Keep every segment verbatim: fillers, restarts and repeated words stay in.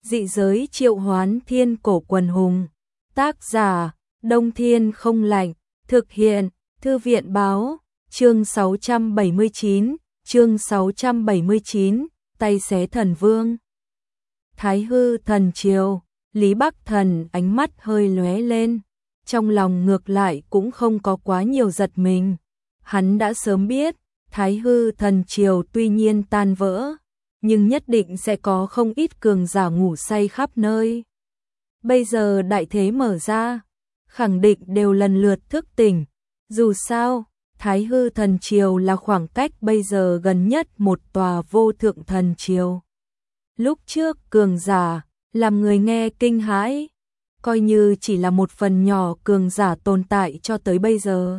Dị giới triệu hoán thiên cổ quần hùng. Tác giả, Đông Thiên không lạnh. Thực hiện, Thư viện báo. Chương sáu trăm bảy mươi chín, chương sáu trăm bảy mươi chín, tay xé thần vương. Thái hư thần triều, Lý Bắc Thần ánh mắt hơi lóe lên. Trong lòng ngược lại cũng không có quá nhiều giật mình. Hắn đã sớm biết, Thái hư thần triều tuy nhiên tan vỡ, nhưng nhất định sẽ có không ít cường giả ngủ say khắp nơi. Bây giờ đại thế mở ra, khẳng định đều lần lượt thức tỉnh. Dù sao, Thái hư thần triều là khoảng cách bây giờ gần nhất một tòa vô thượng thần triều. Lúc trước cường giả, làm người nghe kinh hãi, coi như chỉ là một phần nhỏ cường giả tồn tại cho tới bây giờ.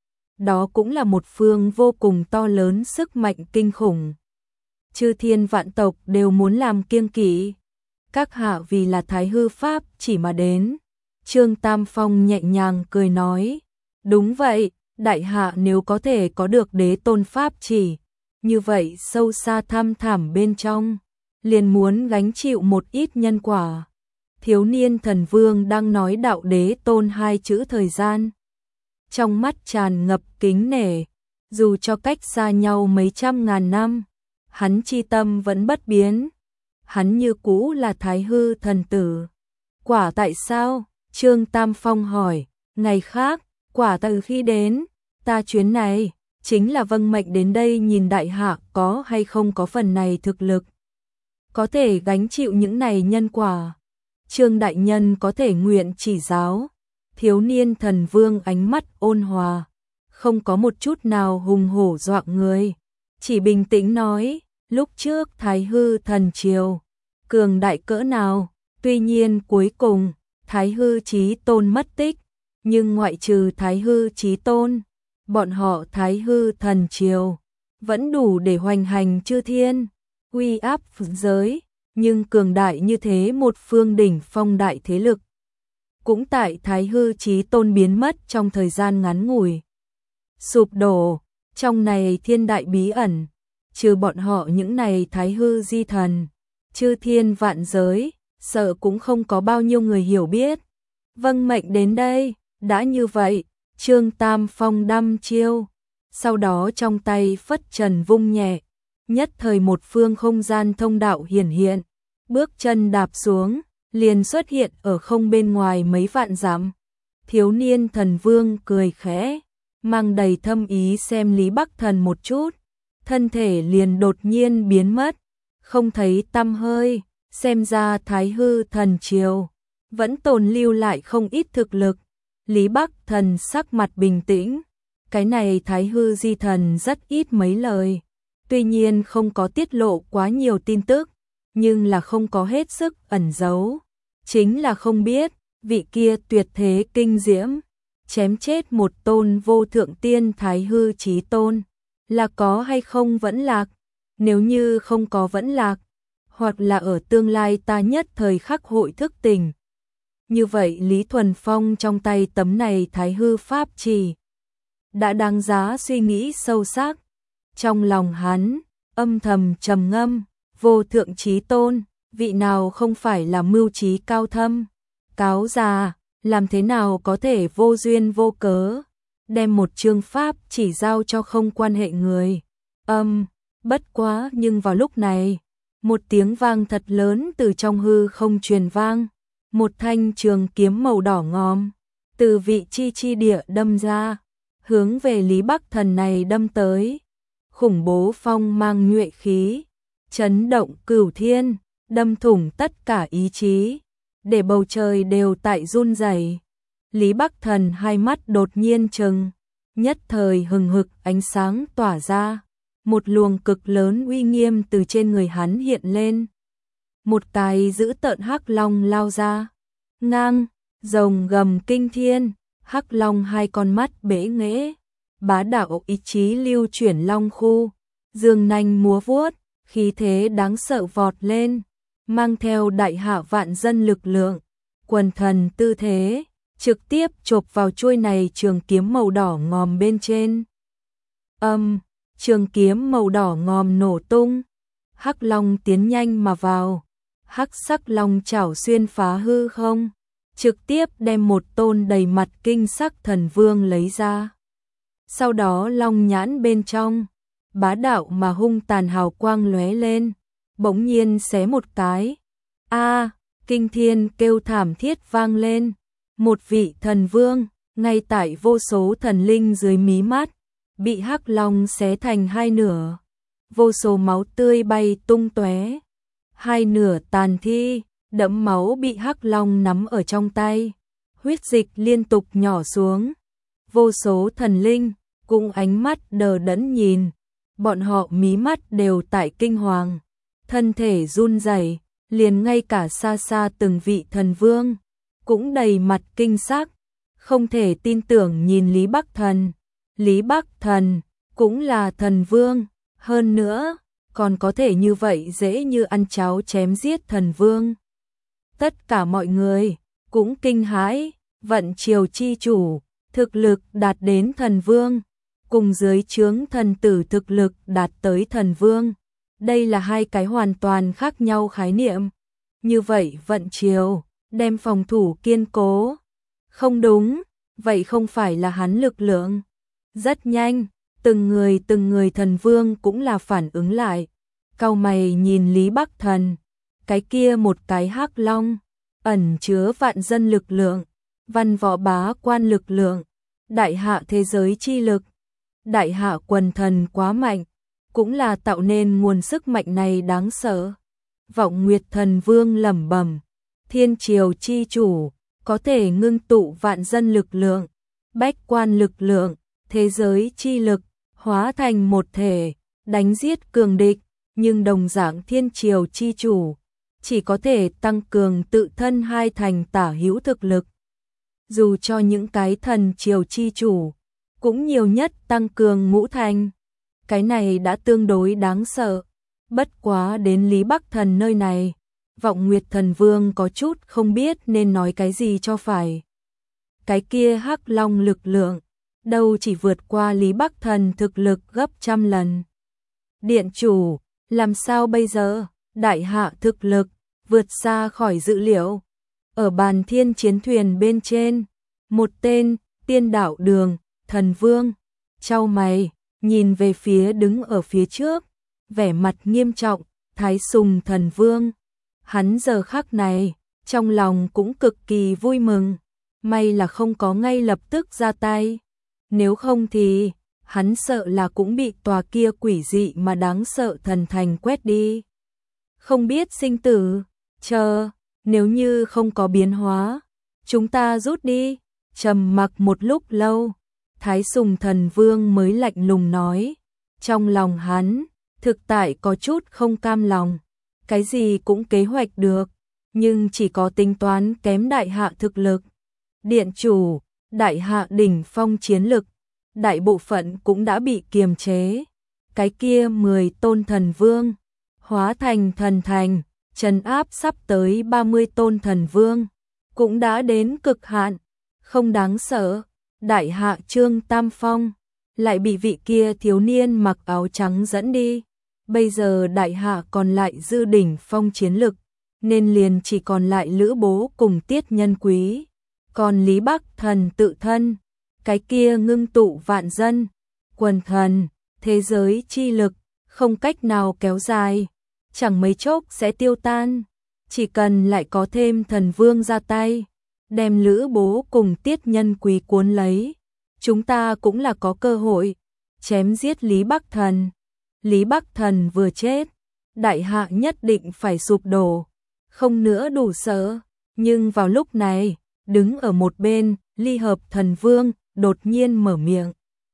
Đó cũng là một phương vô cùng to lớn sức mạnh kinh khủng. Chư thiên vạn tộc đều muốn làm kiêng kỵ. Các hạ vì là Thái hư pháp chỉ mà đến. Trương Tam Phong nhẹ nhàng cười nói. Đúng vậy, đại hạ nếu có thể có được đế tôn pháp chỉ, như vậy sâu xa thăm thẳm bên trong, liền muốn gánh chịu một ít nhân quả. Thiếu niên thần vương đang nói đạo đế tôn hai chữ thời gian. Trong mắt tràn ngập kính nể, dù cho cách xa nhau mấy trăm ngàn năm, hắn chi tâm vẫn bất biến. Hắn như cũ là Thái hư thần tử. Quả tại sao? Trương Tam Phong hỏi. Ngày khác, quả từ khi đến, ta chuyến này, chính là vâng mệnh đến đây nhìn đại hạ có hay không có phần này thực lực. Có thể gánh chịu những này nhân quả. Trương đại nhân có thể nguyện chỉ giáo. Thiếu niên thần vương ánh mắt ôn hòa, không có một chút nào hùng hổ dọa người, chỉ bình tĩnh nói, lúc trước Thái hư thần triều, cường đại cỡ nào, tuy nhiên cuối cùng, Thái hư chí tôn mất tích, nhưng ngoại trừ Thái hư chí tôn, bọn họ Thái hư thần triều, vẫn đủ để hoành hành chư thiên, uy áp giới, nhưng cường đại như thế một phương đỉnh phong đại thế lực. Cũng tại Thái hư chí tôn biến mất trong thời gian ngắn ngủi. Sụp đổ, trong này thiên đại bí ẩn, trừ bọn họ những này Thái hư di thần, chư thiên vạn giới, sợ cũng không có bao nhiêu người hiểu biết. Vâng mệnh đến đây, đã như vậy, Trương Tam Phong đăm chiêu, sau đó trong tay phất trần vung nhẹ, nhất thời một phương không gian thông đạo hiển hiện, bước chân đạp xuống, liền xuất hiện ở không bên ngoài mấy vạn dặm. Thiếu niên thần vương cười khẽ, mang đầy thâm ý xem Lý Bắc Thần một chút, thân thể liền đột nhiên biến mất, không thấy tăm hơi, xem ra Thái hư thần triều vẫn tồn lưu lại không ít thực lực. Lý Bắc Thần sắc mặt bình tĩnh, cái này Thái hư di thần rất ít mấy lời, tuy nhiên không có tiết lộ quá nhiều tin tức, nhưng là không có hết sức ẩn giấu. Chính là không biết, vị kia tuyệt thế kinh diễm, chém chết một tôn vô thượng tiên Thái hư chí tôn, là có hay không vẫn lạc, nếu như không có vẫn lạc, hoặc là ở tương lai ta nhất thời khắc hội thức tỉnh. Như vậy Lý Thuần Phong trong tay tấm này Thái hư pháp chỉ, đã đáng giá suy nghĩ sâu sắc. Trong lòng hắn, âm thầm trầm ngâm, vô thượng chí tôn, vị nào không phải là mưu trí cao thâm, cáo già, làm thế nào có thể vô duyên vô cớ, đem một chương pháp chỉ giao cho không quan hệ người. Âm, bất quá nhưng vào lúc này, một tiếng vang thật lớn từ trong hư không truyền vang, một thanh trường kiếm màu đỏ ngòm, từ vị chi chi địa đâm ra, hướng về Lý Bắc Thần này đâm tới, khủng bố phong mang nhuệ khí, chấn động cửu thiên, đâm thủng tất cả ý chí, để bầu trời đều tại run rẩy. Lý Bắc Thần hai mắt đột nhiên trừng, nhất thời hừng hực ánh sáng tỏa ra, một luồng cực lớn uy nghiêm từ trên người hắn hiện lên. Một cái dữ tợn hắc long lao ra, ngang, rồng gầm kinh thiên, hắc long hai con mắt bể nghễ, bá đạo ý chí lưu chuyển long khu, dương nanh múa vuốt, khí thế đáng sợ vọt lên, mang theo đại hạ vạn dân lực lượng, quần thần tư thế, trực tiếp chộp vào chuôi này trường kiếm màu đỏ ngòm bên trên. Âm, trường kiếm màu đỏ ngòm nổ tung, hắc long tiến nhanh mà vào, hắc sắc long chảo xuyên phá hư không, trực tiếp đem một tôn đầy mặt kinh sắc thần vương lấy ra. Sau đó long nhãn bên trong, bá đạo mà hung tàn hào quang lóe lên, bỗng nhiên xé một cái. A, kinh thiên kêu thảm thiết vang lên, một vị thần vương, ngay tại vô số thần linh dưới mí mắt, bị hắc long xé thành hai nửa, vô số máu tươi bay tung tóe, hai nửa tàn thi, đẫm máu bị hắc long nắm ở trong tay, huyết dịch liên tục nhỏ xuống. Vô số thần linh cũng ánh mắt đờ đẫn nhìn, bọn họ mí mắt đều tại kinh hoàng, thân thể run rẩy, liền ngay cả xa xa từng vị thần vương cũng đầy mặt kinh sắc, không thể tin tưởng nhìn Lý Bắc Thần. Lý Bắc Thần cũng là thần vương, hơn nữa còn có thể như vậy dễ như ăn cháo chém giết thần vương. Tất cả mọi người cũng kinh hãi, vận triều chi chủ, thực lực đạt đến thần vương, cùng dưới trướng thần tử thực lực đạt tới thần vương. Đây là hai cái hoàn toàn khác nhau khái niệm. Như vậy vận triều, đem phòng thủ kiên cố. Không đúng, vậy không phải là hắn lực lượng. Rất nhanh, từng người từng người thần vương cũng là phản ứng lại. Cau mày nhìn Lý Bắc Thần, cái kia một cái hắc long, ẩn chứa vạn dân lực lượng, văn võ bá quan lực lượng, đại hạ thế giới chi lực. Đại hạ quần thần quá mạnh, cũng là tạo nên nguồn sức mạnh này đáng sợ. Vọng Nguyệt Thần Vương lẩm bẩm, thiên triều chi chủ, có thể ngưng tụ vạn dân lực lượng, bách quan lực lượng, thế giới chi lực, hóa thành một thể, đánh giết cường địch, nhưng đồng dạng thiên triều chi chủ, chỉ có thể tăng cường tự thân hai thành tả hữu thực lực. Dù cho những cái thần triều chi chủ, cũng nhiều nhất tăng cường ngũ thành. Cái này đã tương đối đáng sợ. Bất quá đến Lý Bắc Thần nơi này, Vọng Nguyệt Thần Vương có chút không biết nên nói cái gì cho phải. Cái kia hắc long lực lượng, đâu chỉ vượt qua Lý Bắc Thần thực lực gấp trăm lần. Điện chủ, làm sao bây giờ? Đại hạ thực lực, vượt xa khỏi dự liệu. Ở bàn thiên chiến thuyền bên trên, một tên, tiên đạo đường, thần vương, chau mày, nhìn về phía đứng ở phía trước, vẻ mặt nghiêm trọng, Thái Sùng thần vương. Hắn giờ khắc này, trong lòng cũng cực kỳ vui mừng, may là không có ngay lập tức ra tay. Nếu không thì, hắn sợ là cũng bị tòa kia quỷ dị mà đáng sợ thần thành quét đi. Không biết sinh tử, chờ, nếu như không có biến hóa, chúng ta rút đi. Trầm mặc một lúc lâu, Thái Sùng thần vương mới lạnh lùng nói, trong lòng hắn, thực tại có chút không cam lòng, cái gì cũng kế hoạch được, nhưng chỉ có tính toán kém đại hạ thực lực. Điện chủ, đại hạ đỉnh phong chiến lực, đại bộ phận cũng đã bị kiềm chế. Cái kia mười tôn thần vương, hóa thành thần thành, trấn áp sắp tới ba mươi tôn thần vương, cũng đã đến cực hạn, không đáng sợ. Đại hạ Trương Tam Phong, lại bị vị kia thiếu niên mặc áo trắng dẫn đi. Bây giờ đại hạ còn lại dư đỉnh phong chiến lực, nên liền chỉ còn lại Lữ Bố cùng Tiết Nhân Quý. Còn Lý Bắc Thần tự thân, cái kia ngưng tụ vạn dân, quần thần, thế giới chi lực, không cách nào kéo dài, chẳng mấy chốc sẽ tiêu tan. Chỉ cần lại có thêm thần vương ra tay, đem Lữ Bố cùng Tiết Nhân Quý cuốn lấy, chúng ta cũng là có cơ hội chém giết Lý Bắc Thần. Lý Bắc Thần vừa chết, đại hạ nhất định phải sụp đổ, không nữa đủ sợ. Nhưng vào lúc này, đứng ở một bên, Ly Hợp Thần Vương đột nhiên mở miệng,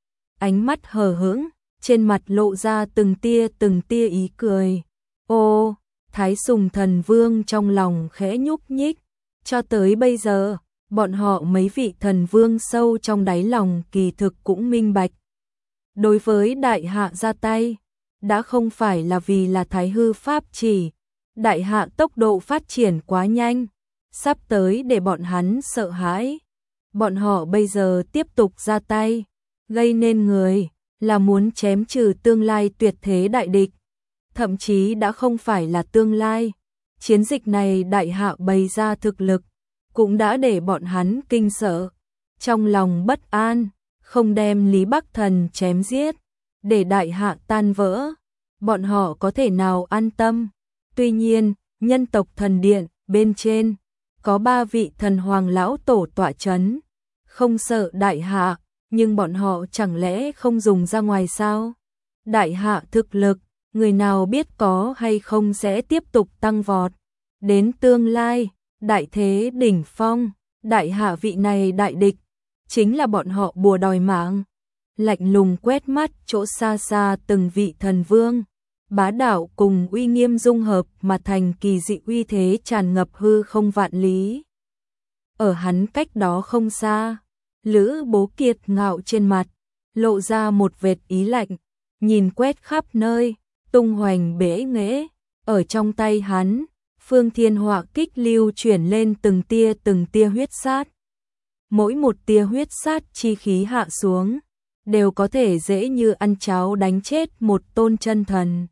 ánh mắt hờ hững, trên mặt lộ ra từng tia từng tia ý cười. Ô, Thái Sùng Thần Vương trong lòng khẽ nhúc nhích. Cho tới bây giờ, bọn họ mấy vị thần vương sâu trong đáy lòng kỳ thực cũng minh bạch. Đối với đại hạ ra tay, đã không phải là vì là Thái Hư Pháp chỉ. Đại hạ tốc độ phát triển quá nhanh, sắp tới để bọn hắn sợ hãi. Bọn họ bây giờ tiếp tục ra tay, gây nên người, là muốn chém trừ tương lai tuyệt thế đại địch. Thậm chí đã không phải là tương lai, Chiến dịch này đại hạ bày ra thực lực, cũng đã để bọn hắn kinh sợ. Trong lòng bất an, không đem Lý Bắc Thần chém giết, để đại hạ tan vỡ, bọn họ có thể nào an tâm. Tuy nhiên, nhân tộc thần điện bên trên có ba vị thần hoàng lão tổ tọa chấn, không sợ đại hạ, nhưng bọn họ chẳng lẽ không dùng ra ngoài sao? Đại hạ thực lực, người nào biết có hay không sẽ tiếp tục tăng vọt. Đến tương lai, đại thế đỉnh phong, đại hạ vị này đại địch, chính là bọn họ bùa đòi mạng. Lạnh lùng quét mắt chỗ xa xa từng vị thần vương, bá đạo cùng uy nghiêm dung hợp mà thành kỳ dị uy thế tràn ngập hư không vạn lý. Ở hắn cách đó không xa, Lữ Bố Kiệt ngạo trên mặt, lộ ra một vệt ý lạnh, nhìn quét khắp nơi, tung hoành bể nghễ, ở trong tay hắn, phương thiên họa kích lưu chuyển lên từng tia từng tia huyết sát. Mỗi một tia huyết sát chi khí hạ xuống, đều có thể dễ như ăn cháo đánh chết một tôn chân thần.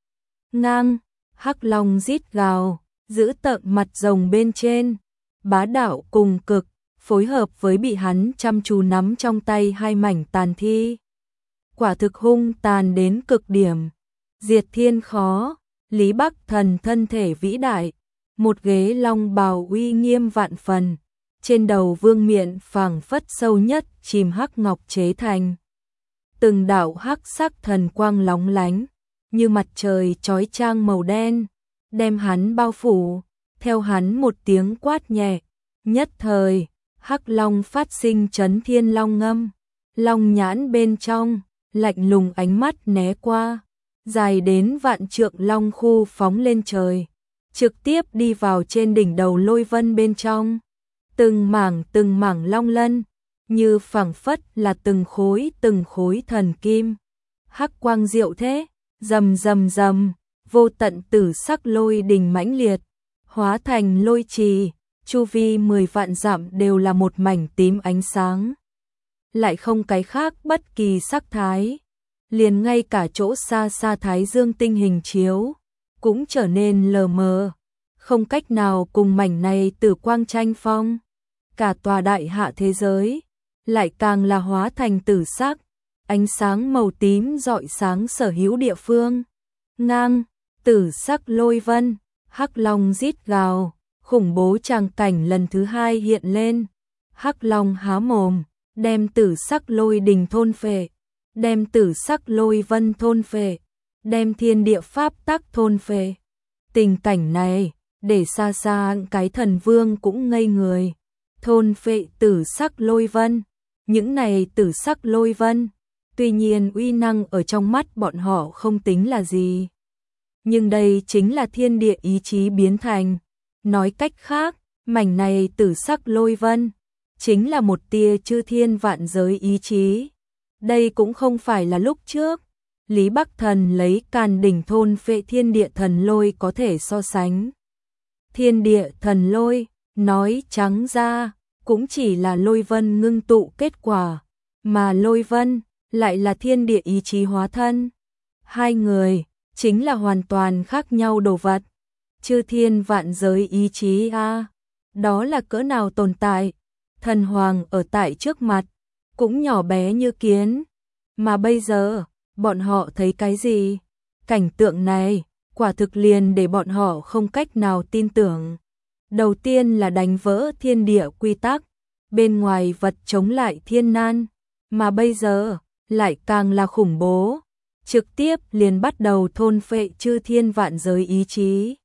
Ngang, hắc long rít gào, giữ tợn mặt rồng bên trên, bá đạo cùng cực, phối hợp với bị hắn chăm chú nắm trong tay hai mảnh tàn thi. Quả thực hung tàn đến cực điểm, diệt thiên khó, Lý Bắc Thần thân thể vĩ đại, một ghế long bào uy nghiêm vạn phần, trên đầu vương miện phảng phất sâu nhất chìm hắc ngọc chế thành. Từng đạo hắc sắc thần quang lóng lánh, như mặt trời chói chang màu đen, đem hắn bao phủ, theo hắn một tiếng quát nhẹ, nhất thời, hắc long phát sinh chấn thiên long ngâm, long nhãn bên trong, lạnh lùng ánh mắt né qua, dài đến vạn trượng long khu phóng lên trời, trực tiếp đi vào trên đỉnh đầu lôi vân bên trong. Từng mảng từng mảng long lân, như phảng phất là từng khối từng khối thần kim. Hắc quang diệu thế, rầm rầm rầm, vô tận tử sắc lôi đình mãnh liệt, hóa thành lôi trì, chu vi mười vạn dặm đều là một mảnh tím ánh sáng. Lại không cái khác bất kỳ sắc thái, liền ngay cả chỗ xa xa thái dương tinh hình chiếu, cũng trở nên lờ mờ, không cách nào cùng mảnh này tử quang tranh phong. Cả tòa đại hạ thế giới, lại càng là hóa thành tử sắc, ánh sáng màu tím rọi sáng sở hữu địa phương. Ngang, tử sắc lôi vân, hắc long rít gào, khủng bố tràng cảnh lần thứ hai hiện lên. Hắc long há mồm, đem tử sắc lôi đình thôn phệ, đem tử sắc lôi vân thôn phệ, đem thiên địa pháp tắc thôn phệ. Tình cảnh này, để xa xa cái thần vương cũng ngây người. Thôn phệ tử sắc lôi vân, những này tử sắc lôi vân, tuy nhiên uy năng ở trong mắt bọn họ không tính là gì. Nhưng đây chính là thiên địa ý chí biến thành. Nói cách khác, mảnh này tử sắc lôi vân, chính là một tia chư thiên vạn giới ý chí. Đây cũng không phải là lúc trước, Lý Bắc Thần lấy càn đỉnh thôn phệ thiên địa thần lôi có thể so sánh. Thiên địa thần lôi, nói trắng ra, cũng chỉ là lôi vân ngưng tụ kết quả, mà lôi vân lại là thiên địa ý chí hóa thân. Hai người chính là hoàn toàn khác nhau đồ vật. Chư thiên vạn giới ý chí a, à, đó là cỡ nào tồn tại? Thần hoàng ở tại trước mặt, cũng nhỏ bé như kiến. Mà bây giờ, bọn họ thấy cái gì? Cảnh tượng này, quả thực liền để bọn họ không cách nào tin tưởng. Đầu tiên là đánh vỡ thiên địa quy tắc, bên ngoài vật chống lại thiên nan, mà bây giờ, lại càng là khủng bố, trực tiếp liền bắt đầu thôn phệ chư thiên vạn giới ý chí.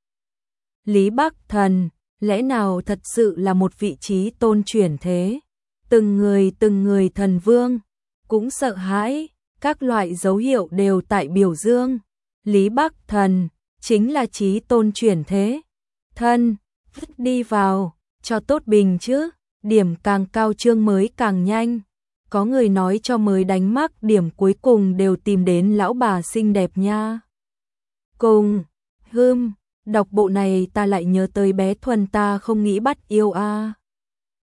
Lý Bắc Thần, lẽ nào thật sự là một vị trí tôn chuyển thế? Từng người từng người thần vương, cũng sợ hãi, các loại dấu hiệu đều tại biểu dương. Lý Bắc Thần, chính là trí tôn chuyển thế. Thân, đi vào, cho tốt bình chứ, điểm càng cao trương mới càng nhanh. Có người nói cho mới đánh mắc điểm cuối cùng đều tìm đến lão bà xinh đẹp nha. Cùng, hưm, đọc bộ này ta lại nhớ tới bé Thuần ta không nghĩ bắt yêu a. À.